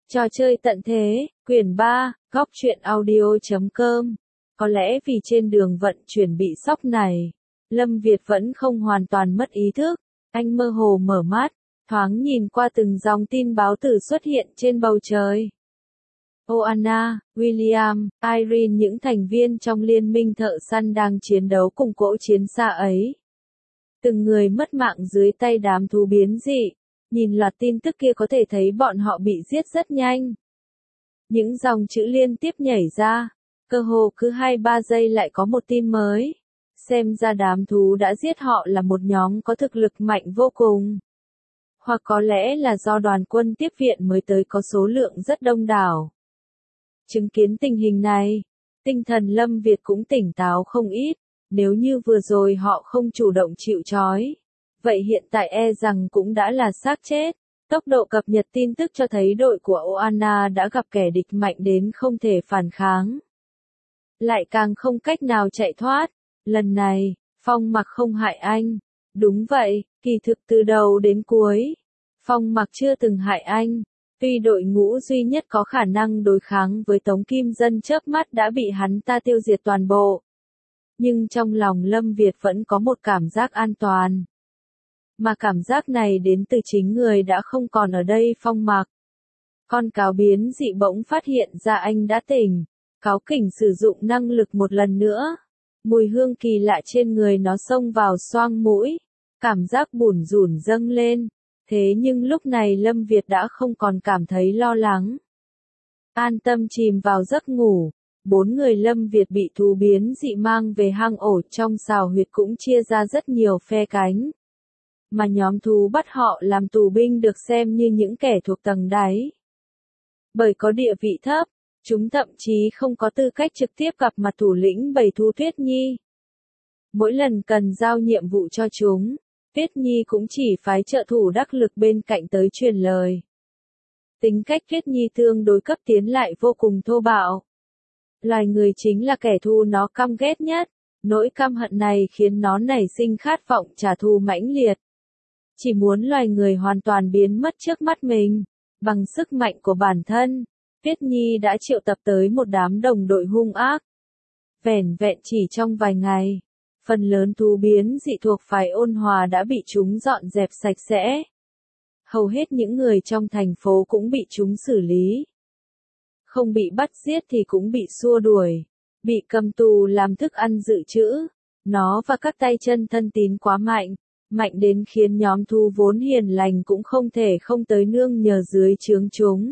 Trò chơi tận thế, quyển 3, góc truyện audio.com. Có lẽ vì trên đường vận chuyển bị sốc này, Lâm Việt vẫn không hoàn toàn mất ý thức. Anh mơ hồ mở mắt, thoáng nhìn qua từng dòng tin báo tử xuất hiện trên bầu trời. Oana, William, Irene, những thành viên trong liên minh thợ săn đang chiến đấu cùng cỗ chiến xa ấy. Từng người mất mạng dưới tay đám thú biến dị. Nhìn loạt tin tức kia có thể thấy bọn họ bị giết rất nhanh. Những dòng chữ liên tiếp nhảy ra, cơ hồ cứ 2-3 giây lại có một tin mới. Xem ra đám thú đã giết họ là một nhóm có thực lực mạnh vô cùng. Hoặc có lẽ là do đoàn quân tiếp viện mới tới có số lượng rất đông đảo. Chứng kiến tình hình này, tinh thần Lâm Việt cũng tỉnh táo không ít. Nếu như vừa rồi họ không chủ động chịu trói, vậy hiện tại e rằng cũng đã là xác chết. Tốc độ cập nhật tin tức cho thấy đội của Oana đã gặp kẻ địch mạnh đến không thể phản kháng. Lại càng không cách nào chạy thoát. Lần này, Phong Mặc không hại anh. Đúng vậy, kỳ thực từ đầu đến cuối, Phong Mặc chưa từng hại anh. Tuy đội ngũ duy nhất có khả năng đối kháng với Tống Kim Dân chớp mắt đã bị hắn ta tiêu diệt toàn bộ. Nhưng trong lòng Lâm Việt vẫn có một cảm giác an toàn. Mà cảm giác này đến từ chính người đã không còn ở đây. Phong Mặc. Con cáo biến dị bỗng phát hiện ra anh đã tỉnh. Cáo kỉnh sử dụng năng lực một lần nữa. Mùi hương kỳ lạ trên người nó xông vào xoang mũi. Cảm giác bủn rủn dâng lên. Thế nhưng lúc này Lâm Việt đã không còn cảm thấy lo lắng. An tâm chìm vào giấc ngủ. 4 người Lâm Việt bị thú biến dị mang về hang ổ trong xào huyệt cũng chia ra rất nhiều phe cánh. Mà nhóm thú bắt họ làm tù binh được xem như những kẻ thuộc tầng đáy. Bởi có địa vị thấp, chúng thậm chí không có tư cách trực tiếp gặp mặt thủ lĩnh bầy thú Tuyết Nhi. Mỗi lần cần giao nhiệm vụ cho chúng, Tuyết Nhi cũng chỉ phái trợ thủ đắc lực bên cạnh tới truyền lời. Tính cách Tuyết Nhi tương đối cấp tiến lại vô cùng thô bạo. Loài người chính là kẻ thù nó căm ghét nhất. Nỗi căm hận này khiến nó nảy sinh khát vọng trả thù mãnh liệt. Chỉ muốn loài người hoàn toàn biến mất trước mắt mình. Bằng sức mạnh của bản thân, Tuyết Nhi đã triệu tập tới một đám đồng đội hung ác. Vẻn vẹn chỉ trong vài ngày, phần lớn thú biến dị thuộc phái Ôn Hòa đã bị chúng dọn dẹp sạch sẽ. Hầu hết những người trong thành phố cũng bị chúng xử lý. Không bị bắt giết thì cũng bị xua đuổi, bị cầm tù làm thức ăn dự trữ. Nó và các tay chân thân tín quá mạnh, mạnh đến khiến nhóm thú vốn hiền lành cũng không thể không tới nương nhờ dưới trướng chúng.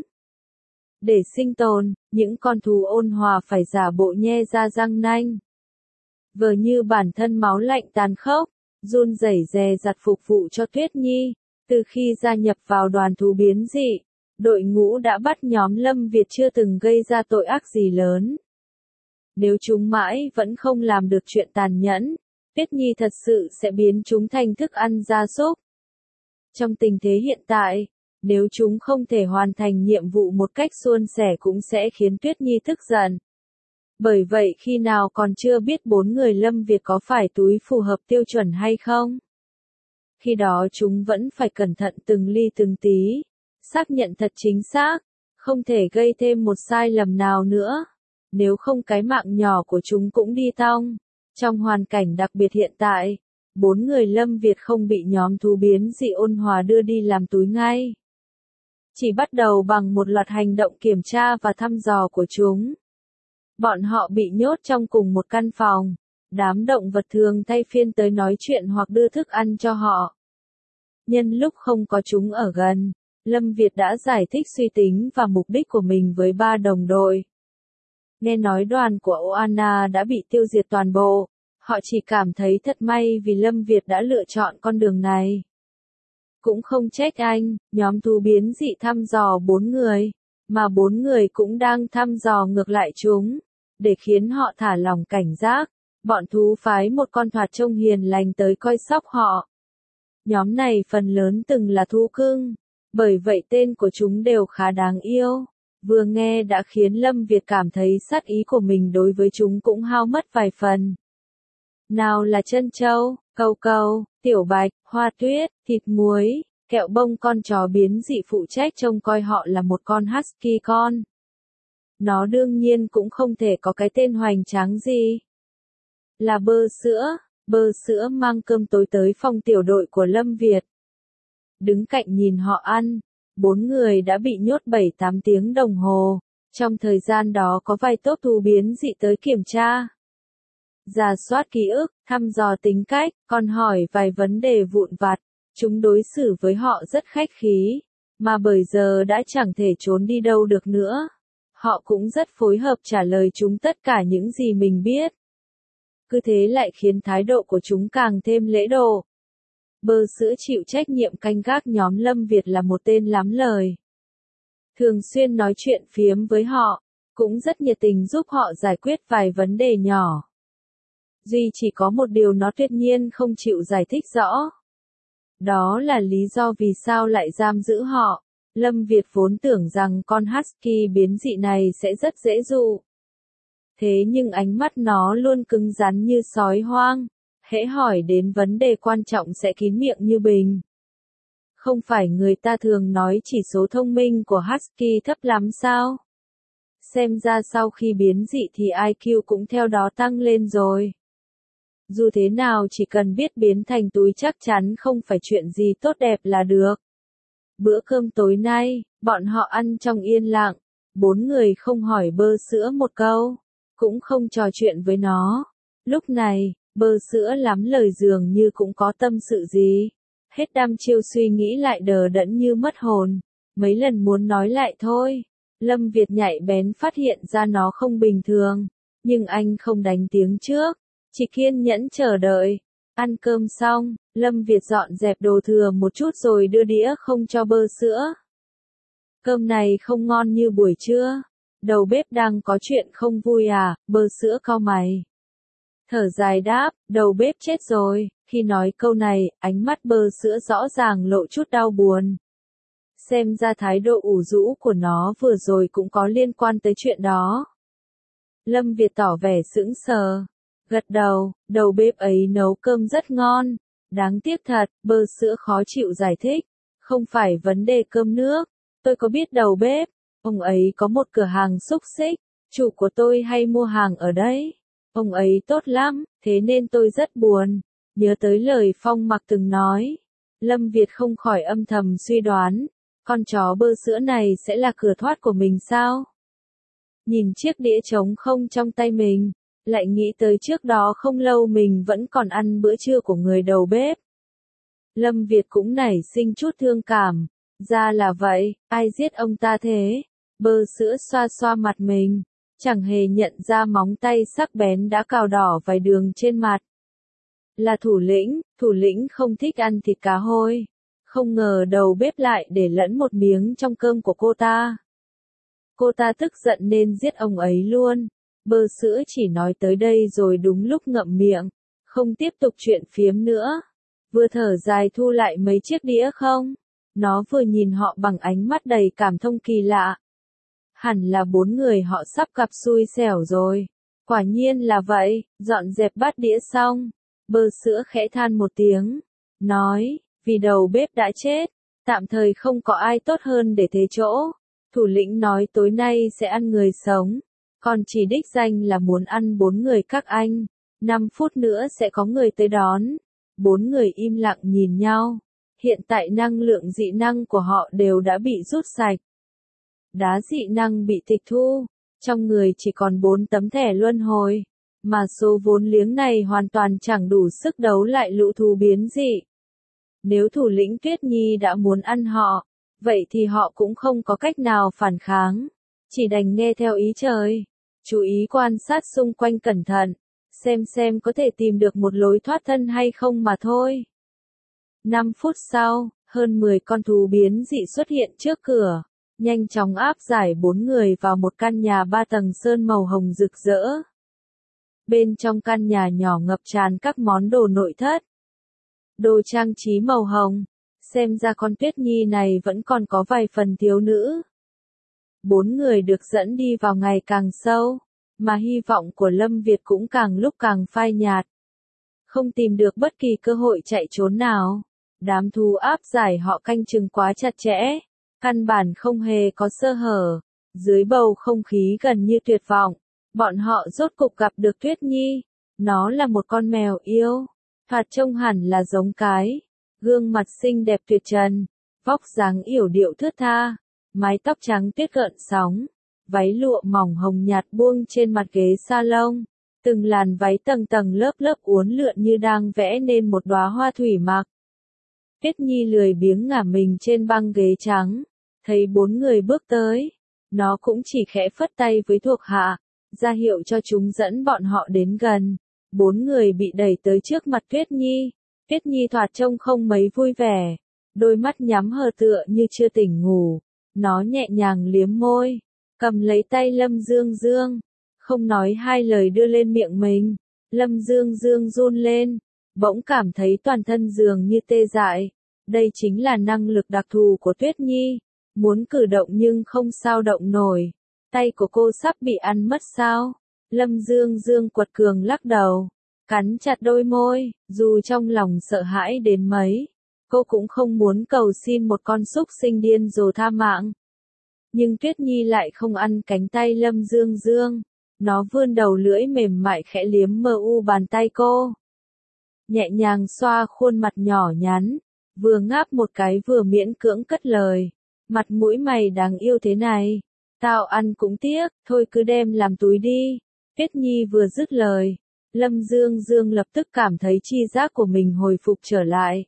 Để sinh tồn, những con thú Ôn Hòa phải giả bộ nhe ra răng nanh. Vờ như bản thân máu lạnh tàn khốc, run rẩy dè dặt phục vụ cho Tuyết Nhi. Từ khi gia nhập vào đoàn thú biến dị, đội ngũ đã bắt nhóm Lâm Việt chưa từng gây ra tội ác gì lớn. Nếu chúng mãi vẫn không làm được chuyện tàn nhẫn, Tuyết Nhi thật sự sẽ biến chúng thành thức ăn gia súc. Trong tình thế hiện tại, nếu chúng không thể hoàn thành nhiệm vụ một cách suôn sẻ cũng sẽ khiến Tuyết Nhi tức giận. Bởi vậy khi nào còn chưa biết 4 người Lâm Việt có phải túi phù hợp tiêu chuẩn hay không? Khi đó chúng vẫn phải cẩn thận từng ly từng tí, xác nhận thật chính xác, không thể gây thêm một sai lầm nào nữa. Nếu không cái mạng nhỏ của chúng cũng đi tong. Trong hoàn cảnh đặc biệt hiện tại, 4 người Lâm Việt không bị nhóm thú biến dị Ôn Hòa đưa đi làm túi ngay. Chỉ bắt đầu bằng một loạt hành động kiểm tra và thăm dò của chúng. Bọn họ bị nhốt trong cùng một căn phòng. Đám động vật thường thay phiên tới nói chuyện hoặc đưa thức ăn cho họ. Nhân lúc không có chúng ở gần, Lâm Việt đã giải thích suy tính và mục đích của mình với 3 đồng đội. Nghe nói đoàn của Oana đã bị tiêu diệt toàn bộ, họ chỉ cảm thấy thật may vì Lâm Việt đã lựa chọn con đường này. Cũng không trách anh, nhóm thú biến dị thăm dò 4 người, mà 4 người cũng đang thăm dò ngược lại chúng. Để khiến họ thả lỏng cảnh giác, bọn thú phái một con thoạt trông hiền lành tới coi sóc họ. Nhóm này phần lớn từng là thú cưng, bởi vậy tên của chúng đều khá đáng yêu. Vừa nghe đã khiến Lâm Việt cảm thấy sát ý của mình đối với chúng cũng hao mất vài phần. Nào là trân châu, câu câu, tiểu bạch, hoa tuyết, thịt muối, Kẹo bông con chó biến dị phụ trách trông coi họ là một con husky con. Nó đương nhiên cũng không thể có cái tên hoành tráng gì. Là Bơ Sữa mang cơm tối tới phòng tiểu đội của Lâm Việt. Đứng cạnh nhìn họ ăn, 4 người đã bị nhốt 7-8 tiếng đồng hồ. Trong thời gian đó có vài tốp thú biến dị tới kiểm tra, rà soát ký ức, thăm dò tính cách, còn hỏi vài vấn đề vụn vặt. Chúng đối xử với họ rất khách khí, mà bởi giờ đã chẳng thể trốn đi đâu được nữa. Họ cũng rất phối hợp trả lời chúng tất cả những gì mình biết. Cứ thế lại khiến thái độ của chúng càng thêm lễ độ. Bơ Sữa chịu trách nhiệm canh gác nhóm Lâm Việt là một tên lắm lời. Thường xuyên nói chuyện phiếm với họ, cũng rất nhiệt tình giúp họ giải quyết vài vấn đề nhỏ. Duy chỉ có một điều nó tuyệt nhiên không chịu giải thích rõ. Đó là lý do vì sao lại giam giữ họ. Lâm Việt vốn tưởng rằng con husky biến dị này sẽ rất dễ dụ. Thế nhưng ánh mắt nó luôn cứng rắn như sói hoang. Hễ hỏi đến vấn đề quan trọng sẽ kín miệng như bình. Không phải người ta thường nói chỉ số thông minh của husky thấp lắm sao? Xem ra sau khi biến dị thì IQ cũng theo đó tăng lên rồi. Dù thế nào chỉ cần biết biến thành túi chắc chắn không phải chuyện gì tốt đẹp là được. Bữa cơm tối nay, bọn họ ăn trong yên lặng. 4 người không hỏi Bơ Sữa một câu, cũng không trò chuyện với nó. Lúc này, Bơ Sữa lắm lời dường như cũng có tâm sự gì. Hết đăm chiêu suy nghĩ lại đờ đẫn như mất hồn. Mấy lần muốn nói lại thôi. Lâm Việt nhạy bén phát hiện ra nó không bình thường. Nhưng anh không đánh tiếng trước. Chỉ kiên nhẫn chờ đợi. Ăn cơm xong, Lâm Việt dọn dẹp đồ thừa một chút rồi đưa đĩa không cho Bơ Sữa. Cơm này không ngon như buổi trưa. Đầu bếp đang có chuyện không vui à? Bơ Sữa cau mày. Thở dài đáp, đầu bếp chết rồi. Khi nói câu này, ánh mắt Bơ Sữa rõ ràng lộ chút đau buồn. Xem ra thái độ ủ rũ của nó vừa rồi cũng có liên quan tới chuyện đó. Lâm Việt tỏ vẻ sững sờ. Gật đầu, đầu bếp ấy nấu cơm rất ngon. Đáng tiếc thật, Bơ Sữa khó chịu giải thích. Không phải vấn đề cơm nước. Tôi có biết đầu bếp. Ông ấy có một cửa hàng xúc xích. Chủ của tôi hay mua hàng ở đấy. Ông ấy tốt lắm, thế nên tôi rất buồn. Nhớ tới lời Phong Mặc từng nói. Lâm Việt không khỏi âm thầm suy đoán. Con chó Bơ Sữa này sẽ là cửa thoát của mình sao? Nhìn chiếc đĩa trống không trong tay mình, lại nghĩ tới trước đó không lâu mình vẫn còn ăn bữa trưa của người đầu bếp. Lâm Việt cũng nảy sinh chút thương cảm. Ra là vậy, ai giết ông ta thế? Bơ Sữa xoa xoa mặt mình, chẳng hề nhận ra móng tay sắc bén đã cào đỏ vài đường trên mặt. Là thủ lĩnh không thích ăn thịt cá hôi. Không ngờ đầu bếp lại để lẫn một miếng trong cơm của cô ta. Cô ta tức giận nên giết ông ấy luôn. Bơ Sữa chỉ nói tới đây rồi đúng lúc ngậm miệng, không tiếp tục chuyện phiếm nữa. Vừa thở dài thu lại mấy chiếc đĩa không. Nó vừa nhìn họ bằng ánh mắt đầy cảm thông kỳ lạ. Hẳn là 4 người họ sắp gặp xui xẻo rồi. Quả nhiên là vậy, dọn dẹp bát đĩa xong. Bơ Sữa khẽ than một tiếng. Nói, vì đầu bếp đã chết, tạm thời không có ai tốt hơn để thế chỗ. Thủ lĩnh nói tối nay sẽ ăn người sống. Còn chỉ đích danh là muốn ăn 4 người các anh. 5 phút nữa sẽ có người tới đón. 4 người im lặng nhìn nhau. Hiện tại năng lượng dị năng của họ đều đã bị rút sạch. Đá dị năng bị tịch thu. Trong người chỉ còn 4 tấm thẻ luân hồi. Mà số vốn liếng này hoàn toàn chẳng đủ sức đấu lại lũ thú biến dị. Nếu thủ lĩnh Tuyết Nhi đã muốn ăn họ, vậy thì họ cũng không có cách nào phản kháng. Chỉ đành nghe theo ý trời. Chú ý quan sát xung quanh cẩn thận. Xem có thể tìm được một lối thoát thân hay không mà thôi. 5 phút sau, hơn 10 con thú biến dị xuất hiện trước cửa. Nhanh chóng áp giải 4 người vào một căn nhà 3 tầng sơn màu hồng rực rỡ. Bên trong căn nhà nhỏ ngập tràn các món đồ nội thất. Đồ trang trí màu hồng. Xem ra con Tuyết Nhi này vẫn còn có vài phần thiếu nữ. 4 người được dẫn đi vào ngày càng sâu. Mà hy vọng của Lâm Việt cũng càng lúc càng phai nhạt. Không tìm được bất kỳ cơ hội chạy trốn nào. Đám thú áp giải họ canh chừng quá chặt chẽ, căn bản không hề có sơ hở. Dưới bầu không khí gần như tuyệt vọng, bọn họ rốt cục gặp được Tuyết Nhi. Nó là một con mèo yêu, thoạt trông hẳn là giống cái, gương mặt xinh đẹp tuyệt trần, vóc dáng yểu điệu thướt tha, mái tóc trắng tuyết gợn sóng, váy lụa mỏng hồng nhạt buông trên mặt ghế salon, từng làn váy tầng tầng lớp lớp uốn lượn như đang vẽ nên một đóa hoa thủy mặc. Tuyết Nhi lười biếng ngả mình trên băng ghế trắng, thấy bốn người bước tới, nó cũng chỉ khẽ phất tay với thuộc hạ, ra hiệu cho chúng dẫn bọn họ đến gần. Bốn người bị đẩy tới trước mặt Tuyết Nhi. Tuyết Nhi thoạt trông không mấy vui vẻ, đôi mắt nhắm hờ tựa như chưa tỉnh ngủ. Nó nhẹ nhàng liếm môi, cầm lấy tay Lâm Dương Dương, không nói hai lời đưa lên miệng mình. Lâm Dương Dương run lên, bỗng cảm thấy toàn thân dường như tê dại. Đây chính là năng lực đặc thù của Tuyết Nhi, muốn cử động nhưng không sao động nổi. Tay của cô sắp bị ăn mất sao? Lâm Dương Dương quật cường lắc đầu, cắn chặt đôi môi, dù trong lòng sợ hãi đến mấy, cô cũng không muốn cầu xin một con súc sinh điên rồ tha mạng. Nhưng Tuyết Nhi lại không ăn cánh tay Lâm Dương Dương, nó vươn đầu lưỡi mềm mại khẽ liếm mờ u bàn tay cô. Nhẹ nhàng xoa khuôn mặt nhỏ nhắn, vừa ngáp một cái vừa miễn cưỡng cất lời, mặt mũi mày đáng yêu thế này, tao ăn cũng tiếc, thôi cứ đem làm túi đi. Tuyết Nhi vừa dứt lời, Lâm Dương Dương lập tức cảm thấy chi giác của mình hồi phục trở lại.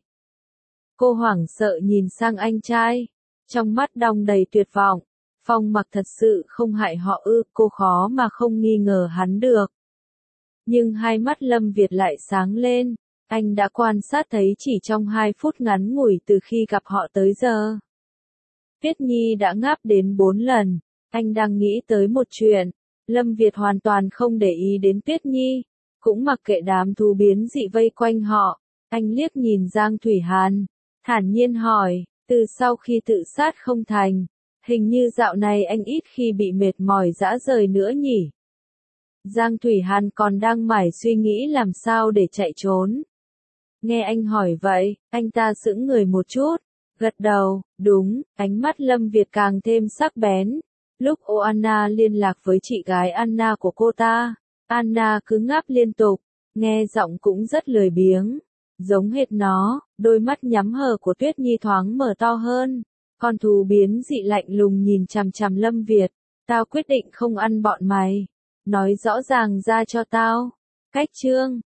Cô hoảng sợ nhìn sang anh trai, trong mắt đong đầy tuyệt vọng. Phong Mặc thật sự không hại họ ư? Cô khó mà không nghi ngờ hắn được. Nhưng hai mắt Lâm Việt lại sáng lên, anh đã quan sát thấy chỉ trong 2 phút ngắn ngủi từ khi gặp họ tới giờ. Tuyết Nhi đã ngáp đến 4 lần, anh đang nghĩ tới một chuyện. Lâm Việt hoàn toàn không để ý đến Tuyết Nhi, cũng mặc kệ đám thú biến dị vây quanh họ. Anh liếc nhìn Giang Thủy Hàn, thản nhiên hỏi, từ sau khi tự sát không thành, hình như dạo này anh ít khi bị mệt mỏi rã rời nữa nhỉ? Giang Thủy Hàn còn đang mải suy nghĩ làm sao để chạy trốn. Nghe anh hỏi vậy, anh ta sững người một chút, gật đầu, đúng. Ánh mắt Lâm Việt càng thêm sắc bén. Lúc Oana liên lạc với chị gái Anna của cô ta, Anna cứ ngáp liên tục, nghe giọng cũng rất lười biếng. Giống hệt nó, đôi mắt nhắm hờ của Tuyết Nhi thoáng mở to hơn. Con thú biến dị lạnh lùng nhìn chằm chằm Lâm Việt. Tao quyết định không ăn bọn mày. Nói rõ ràng ra cho tao. Cách chương